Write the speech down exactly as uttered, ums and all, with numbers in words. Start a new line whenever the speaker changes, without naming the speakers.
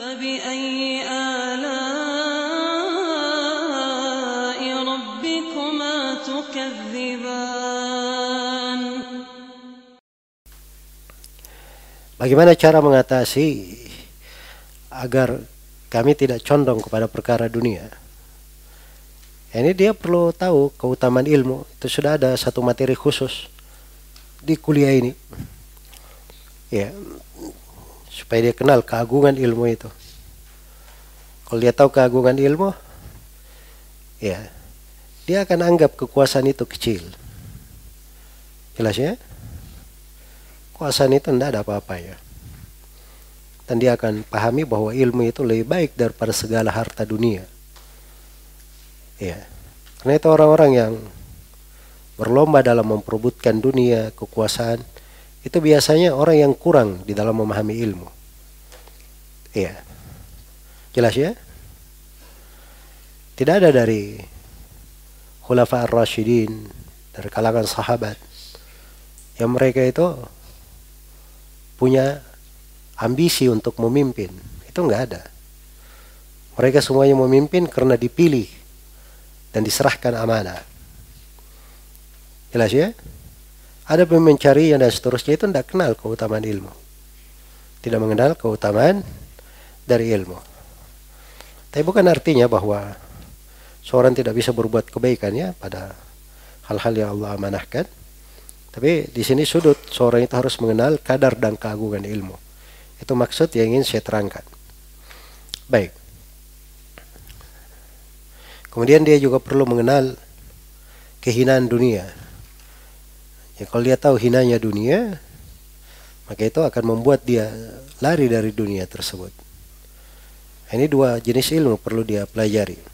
فبأي آلاء ربكما تكذبان.
Bagaimana cara mengatasi agar kami tidak condong kepada perkara dunia? Ini dia perlu tahu keutamaan ilmu. Itu sudah ada satu materi khusus di kuliah ini. Ya, supaya dia kenal keagungan ilmu itu. Kalau dia tahu keagungan ilmu, ya, dia akan anggap kekuasaan itu kecil. Jelas ya? Kekuasaan itu tidak ada apa-apanya. Dan dia akan pahami bahwa ilmu itu lebih baik daripada segala harta dunia. Ya, karena itu orang-orang yang berlomba dalam memperebutkan dunia, kekuasaan, itu biasanya orang yang kurang di dalam memahami ilmu. Iya, jelas ya? Tidak ada dari Khulafa ar-Rasyidin, dari kalangan sahabat, yang mereka itu punya ambisi untuk memimpin. Itu enggak ada. Mereka semuanya memimpin karena dipilih dan diserahkan amanah. Jelas ya? Ada pemimpin mencari yang dan seterusnya itu tidak kenal keutamaan ilmu. Tidak mengenal keutamaan dari ilmu. Tapi bukan artinya bahwa seorang tidak bisa berbuat kebaikan ya pada hal-hal yang Allah amanahkan. Tapi di sini sudut seorang itu harus mengenal kadar dan keagungan ilmu. Itu maksud yang ingin saya terangkan. Baik. Kemudian dia juga perlu mengenal kehinaan dunia. Ya, kalau dia tahu hinanya dunia, maka itu akan membuat dia lari dari dunia tersebut. Ini dua jenis ilmu perlu dia pelajari.